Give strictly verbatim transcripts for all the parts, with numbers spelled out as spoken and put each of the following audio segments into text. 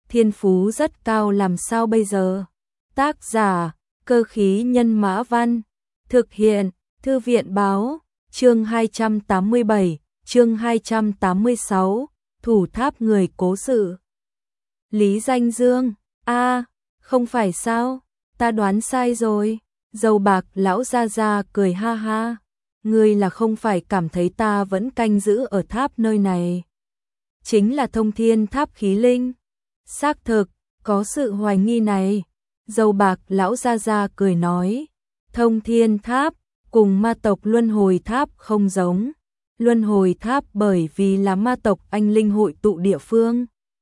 thiên phú rất cao làm sao bây giờ? Tác giả, Cơ khí nhân mã văn. Thực hiện, Thư viện báo, chương hai trăm tám mươi bảy, chương hai trăm tám mươi sáu, thủ tháp người cố sự. Lý Danh Dương, a, không phải sao, ta đoán sai rồi. Dâu bạc lão gia gia cười ha ha, ngươi là không phải cảm thấy ta vẫn canh giữ ở tháp nơi này. Chính là Thông Thiên Tháp khí linh. Xác thực, có sự hoài nghi này. Dâu bạc lão gia gia cười nói, Thông Thiên Tháp cùng ma tộc Luân Hồi Tháp không giống. Luân Hồi Tháp bởi vì là ma tộc anh linh hội tụ địa phương.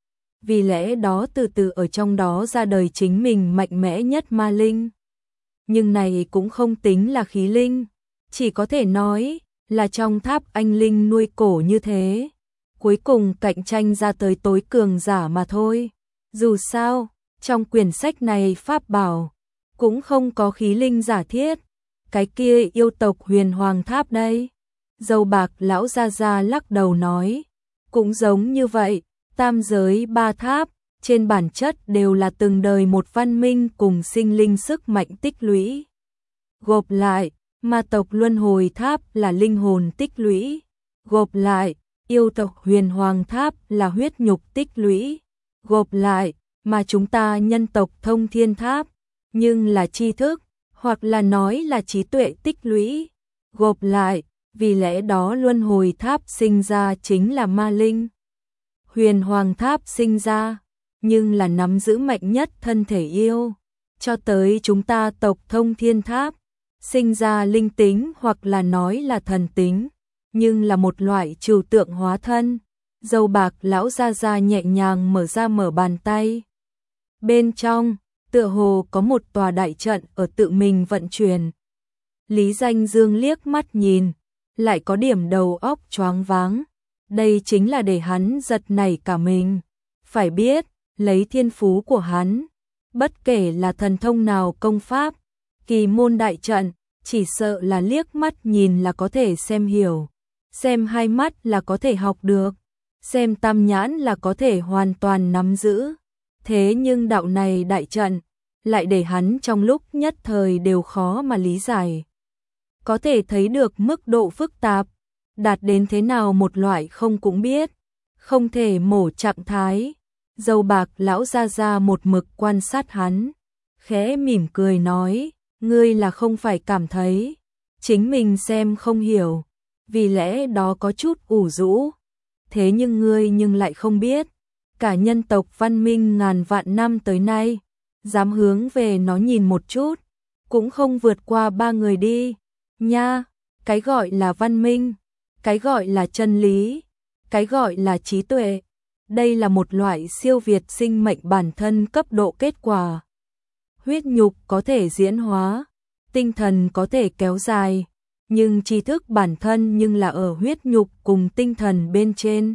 Vì lẽ đó từ từ ở trong đó ra đời chính mình mạnh mẽ nhất ma linh. Nhưng này cũng không tính là khí linh, chỉ có thể nói là trong tháp anh linh nuôi cổ như thế. Cuối cùng cạnh tranh ra tới tối cường giả mà thôi. Dù sao, trong quyển sách này pháp bảo cũng không có khí linh giả thiết. Cái kia yêu tộc Huyền Hoàng Tháp đây. Dâu bạc lão gia gia lắc đầu nói, cũng giống như vậy, tam giới ba tháp, trên bản chất đều là từng đời một văn minh cùng sinh linh sức mạnh tích lũy. Gộp lại, ma tộc Luân Hồi Tháp là linh hồn tích lũy. Gộp lại, yêu tộc Huyền Hoàng Tháp là huyết nhục tích lũy. Gộp lại, mà chúng ta nhân tộc Thông Thiên Tháp, nhưng là tri thức, hoặc là nói là trí tuệ tích lũy. Gộp lại, vì lẽ đó Luân Hồi Tháp sinh ra chính là ma linh. Huyền Hoàng Tháp sinh ra, nhưng là nắm giữ mạnh nhất thân thể yêu. Cho tới chúng ta tộc Thông Thiên Tháp, sinh ra linh tính hoặc là nói là thần tính, nhưng là một loại trừu tượng hóa thân. Dâu bạc lão gia gia nhẹ nhàng mở ra mở bàn tay. Bên trong, tựa hồ có một tòa đại trận ở tự mình vận chuyển. Lý Danh Dương liếc mắt nhìn, lại có điểm đầu óc choáng váng. Đây chính là để hắn giật nảy cả mình. Phải biết, lấy thiên phú của hắn, bất kể là thần thông nào công pháp, kỳ môn đại trận, chỉ sợ là liếc mắt nhìn là có thể xem hiểu. Xem hai mắt là có thể học được. Xem tam nhãn là có thể hoàn toàn nắm giữ. Thế nhưng đạo này đại trận, lại để hắn trong lúc nhất thời đều khó mà lý giải. Có thể thấy được mức độ phức tạp, đạt đến thế nào một loại không cũng biết, không thể mổ trạng thái. Dâu bạc lão gia gia một mực quan sát hắn, khẽ mỉm cười nói, ngươi là không phải cảm thấy chính mình xem không hiểu, vì lẽ đó có chút ủ rũ. Thế nhưng ngươi nhưng lại không biết, cả nhân tộc văn minh ngàn vạn năm tới nay, dám hướng về nó nhìn một chút, cũng không vượt qua ba người đi. Nha, cái gọi là văn minh, cái gọi là chân lý, cái gọi là trí tuệ, đây là một loại siêu việt sinh mệnh bản thân cấp độ kết quả. Huyết nhục có thể diễn hóa, tinh thần có thể kéo dài, nhưng tri thức bản thân nhưng là ở huyết nhục cùng tinh thần bên trên.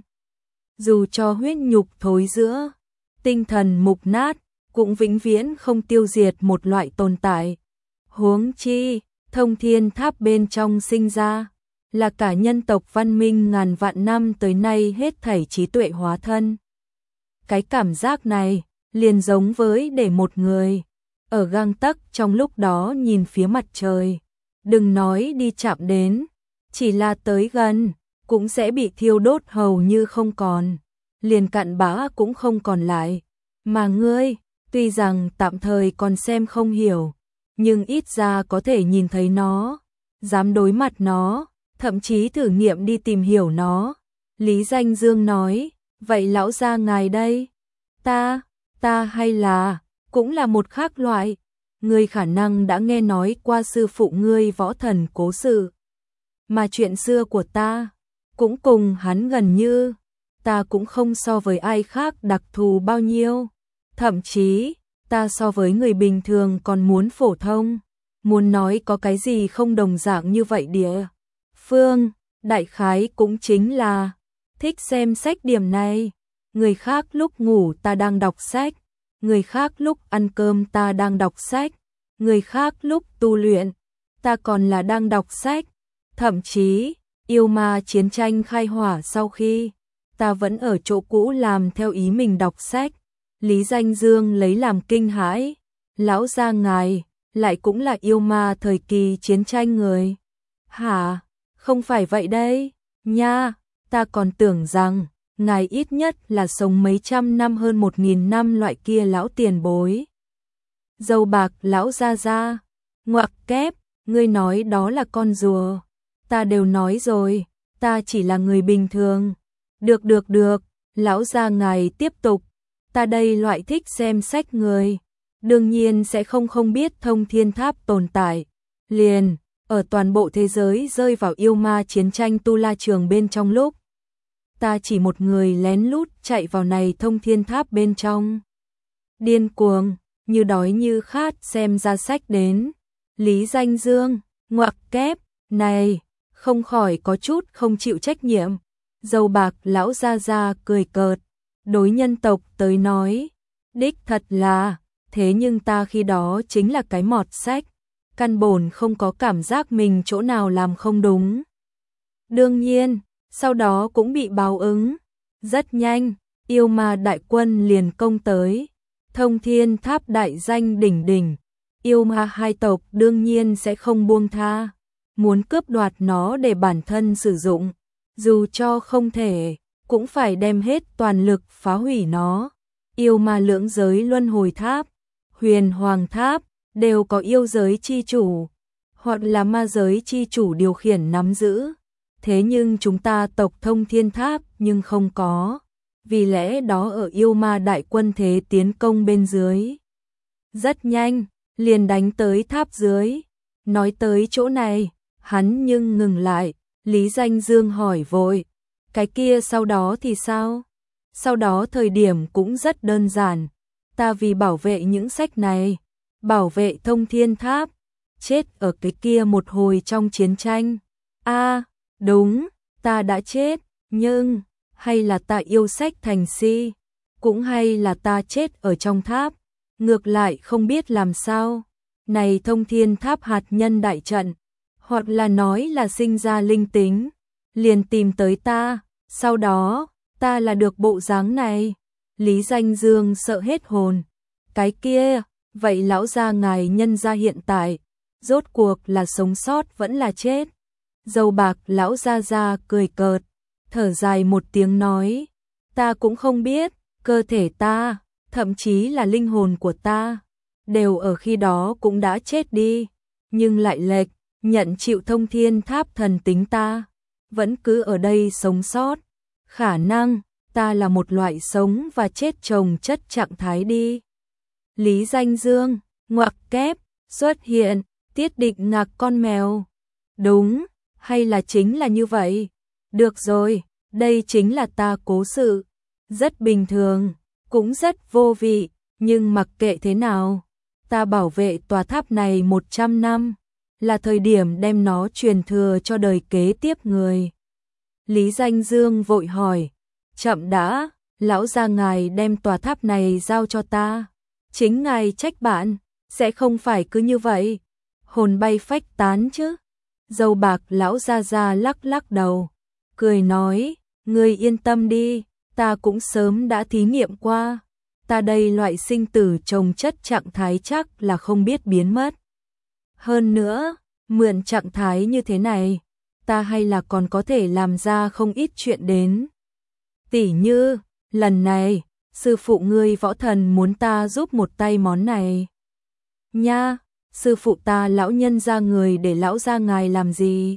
Dù cho huyết nhục thối rữa, tinh thần mục nát, cũng vĩnh viễn không tiêu diệt một loại tồn tại. Huống chi, Thông Thiên Tháp bên trong sinh ra, là cả nhân tộc văn minh ngàn vạn năm tới nay hết thảy trí tuệ hóa thân. Cái cảm giác này, liền giống với để một người, ở gang tấc trong lúc đó nhìn phía mặt trời. Đừng nói đi chạm đến, chỉ là tới gần, cũng sẽ bị thiêu đốt hầu như không còn, liền cặn bã cũng không còn lại. Mà ngươi, tuy rằng tạm thời còn xem không hiểu, nhưng ít ra có thể nhìn thấy nó, dám đối mặt nó, thậm chí thử nghiệm đi tìm hiểu nó. Lý Danh Dương nói, vậy lão gia ngài đây? Ta, ta hay là, cũng là một khác loại. Ngươi khả năng đã nghe nói qua sư phụ ngươi võ thần cố sự. Mà chuyện xưa của ta, cũng cùng hắn gần như, ta cũng không so với ai khác đặc thù bao nhiêu. Thậm chí, ta so với người bình thường còn muốn phổ thông. Muốn nói có cái gì không đồng dạng như vậy địa phương, đại khái cũng chính là thích xem sách điểm này. Người khác lúc ngủ ta đang đọc sách, người khác lúc ăn cơm ta đang đọc sách, người khác lúc tu luyện ta còn là đang đọc sách. Thậm chí, yêu ma chiến tranh khai hỏa sau khi, ta vẫn ở chỗ cũ làm theo ý mình đọc sách. Lý Danh Dương lấy làm kinh hãi, lão gia ngài, lại cũng là yêu ma thời kỳ chiến tranh người. Hả, không phải vậy đây, nha, ta còn tưởng rằng, ngài ít nhất là sống mấy trăm năm hơn một nghìn năm loại kia lão tiền bối. Dâu bạc lão gia gia, ngoặc kép, ngươi nói đó là con rùa. Ta đều nói rồi, ta chỉ là người bình thường. Được được được, lão gia ngài tiếp tục, ta đây loại thích xem sách người. Đương nhiên sẽ không không biết Thông Thiên Tháp tồn tại. Liền, ở toàn bộ thế giới rơi vào yêu ma chiến tranh tu la trường bên trong lúc. Ta chỉ một người lén lút chạy vào này Thông Thiên Tháp bên trong. Điên cuồng, như đói như khát xem ra sách đến. Lý Danh Dương, ngoặc kép, này, không khỏi có chút không chịu trách nhiệm. Dâu bạc lão gia gia cười cợt, đối nhân tộc tới nói, đích thật là, thế nhưng ta khi đó chính là cái mọt sách, căn bổn không có cảm giác mình chỗ nào làm không đúng. Đương nhiên, sau đó cũng bị báo ứng, rất nhanh, yêu ma đại quân liền công tới, Thông Thiên Tháp đại danh đỉnh đỉnh, yêu ma hai tộc đương nhiên sẽ không buông tha, muốn cướp đoạt nó để bản thân sử dụng, dù cho không thể, cũng phải đem hết toàn lực phá hủy nó. Yêu ma lưỡng giới luân hồi tháp, huyền hoàng tháp, đều có yêu giới chi chủ, hoặc là ma giới chi chủ điều khiển nắm giữ. Thế nhưng chúng ta tộc Thông Thiên Tháp nhưng không có, vì lẽ đó ở yêu ma đại quân thế tiến công bên dưới. Rất nhanh, liền đánh tới tháp dưới. Nói tới chỗ này, hắn nhưng ngừng lại, Lý Danh Dương hỏi vội, cái kia sau đó thì sao? Sau đó thời điểm cũng rất đơn giản, ta vì bảo vệ những sách này, bảo vệ Thông Thiên Tháp, chết ở cái kia một hồi trong chiến tranh. A, đúng, ta đã chết, nhưng, hay là ta yêu sách thành si, cũng hay là ta chết ở trong tháp, ngược lại không biết làm sao. Này Thông Thiên Tháp hạt nhân đại trận, hoặc là nói là sinh ra linh tính, liền tìm tới ta, sau đó, ta là được bộ dáng này. Lý Danh Dương sợ hết hồn. Cái kia, vậy lão gia ngài nhân gia hiện tại, rốt cuộc là sống sót vẫn là chết? Dâu bạc lão gia gia cười cợt, thở dài một tiếng nói, ta cũng không biết, cơ thể ta, thậm chí là linh hồn của ta, đều ở khi đó cũng đã chết đi, nhưng lại lệch, nhận chịu Thông Thiên Tháp thần tính ta, vẫn cứ ở đây sống sót. Khả năng, ta là một loại sống và chết chồng chất trạng thái đi. Lý Danh Dương, ngoặc kép, xuất hiện, tiết định ngạc con mèo. Đúng, hay là chính là như vậy? Được rồi, đây chính là ta cố sự. Rất bình thường, cũng rất vô vị, nhưng mặc kệ thế nào, ta bảo vệ tòa tháp này một trăm năm, là thời điểm đem nó truyền thừa cho đời kế tiếp người. Lý Danh Dương vội hỏi, chậm đã, lão gia ngài đem tòa tháp này giao cho ta, chính ngài trách bạn, sẽ không phải cứ như vậy, hồn bay phách tán chứ. Dâu bạc lão gia gia lắc lắc đầu, cười nói, ngươi yên tâm đi, ta cũng sớm đã thí nghiệm qua, ta đây loại sinh tử chồng chất trạng thái chắc là không biết biến mất. Hơn nữa, mượn trạng thái như thế này, ta hay là còn có thể làm ra không ít chuyện đến. Tỉ như, lần này, sư phụ ngươi võ thần muốn ta giúp một tay món này. Nha, sư phụ ta lão nhân ra người để lão ra ngài làm gì?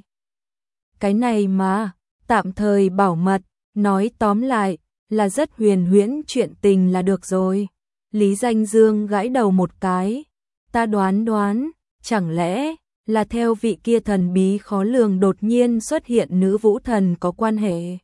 Cái này mà, tạm thời bảo mật, nói tóm lại, là rất huyền huyễn chuyện tình là được rồi. Lý Danh Dương gãi đầu một cái, ta đoán đoán, chẳng lẽ là theo vị kia thần bí khó lường đột nhiên xuất hiện nữ vũ thần có quan hệ?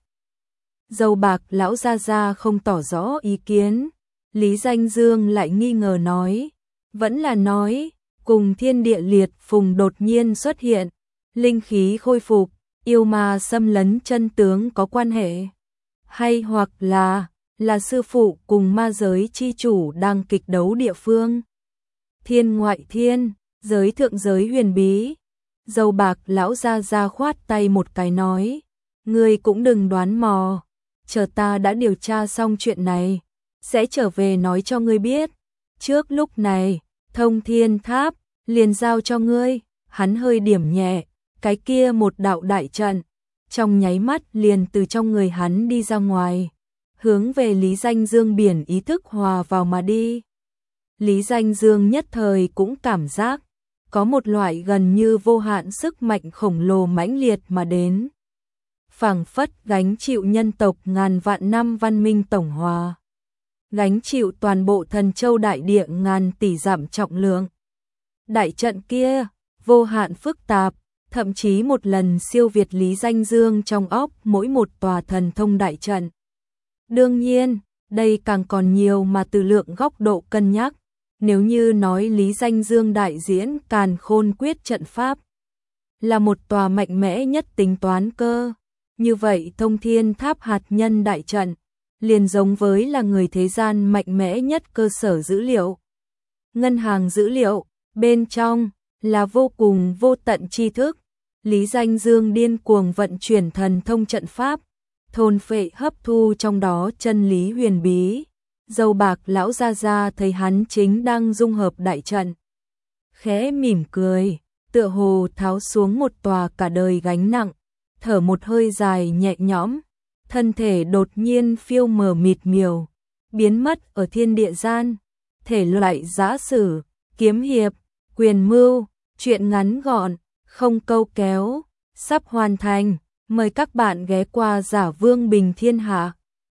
Dâu bạc lão gia gia không tỏ rõ ý kiến, Lý Danh Dương lại nghi ngờ nói, vẫn là nói, cùng thiên địa liệt phùng đột nhiên xuất hiện, linh khí khôi phục, yêu ma xâm lấn chân tướng có quan hệ, hay hoặc là, là sư phụ cùng ma giới chi chủ đang kịch đấu địa phương. Thiên ngoại thiên, giới thượng giới huyền bí. Dâu bạc lão gia gia khoát tay một cái nói, ngươi cũng đừng đoán mò, chờ ta đã điều tra xong chuyện này, sẽ trở về nói cho ngươi biết. Trước lúc này, Thông Thiên Tháp liền giao cho ngươi. Hắn hơi điểm nhẹ, cái kia một đạo đại trận, trong nháy mắt liền từ trong người hắn đi ra ngoài, hướng về Lý Danh Dương biển ý thức hòa vào mà đi. Lý Danh Dương nhất thời cũng cảm giác có một loại gần như vô hạn sức mạnh khổng lồ mãnh liệt mà đến, phảng phất gánh chịu nhân tộc ngàn vạn năm văn minh tổng hòa, gánh chịu toàn bộ Thần Châu đại địa ngàn tỷ dặm trọng lượng. Đại trận kia vô hạn phức tạp, thậm chí một lần siêu việt Lý Danh Dương trong óc mỗi một tòa thần thông đại trận. Đương nhiên, đây càng còn nhiều mà từ lượng góc độ cân nhắc. Nếu như nói Lý Danh Dương đại diễn Càn Khôn Quyết trận pháp là một tòa mạnh mẽ nhất tính toán cơ, như vậy Thông Thiên Tháp hạt nhân đại trận liền giống với là người thế gian mạnh mẽ nhất cơ sở dữ liệu. Ngân hàng dữ liệu, bên trong là vô cùng vô tận tri thức. Lý Danh Dương điên cuồng vận chuyển thần thông trận pháp, thôn phệ hấp thu trong đó chân lý huyền bí. Dâu bạc lão gia gia thấy hắn chính đang dung hợp đại trận, khẽ mỉm cười, tựa hồ tháo xuống một tòa cả đời gánh nặng, thở một hơi dài nhẹ nhõm, thân thể đột nhiên phiêu mờ mịt miều, biến mất ở thiên địa gian. Thể loại giã sử, kiếm hiệp, quyền mưu, truyện ngắn gọn, không câu kéo, sắp hoàn thành. Mời các bạn ghé qua Giả Vương Bình Thiên Hạ.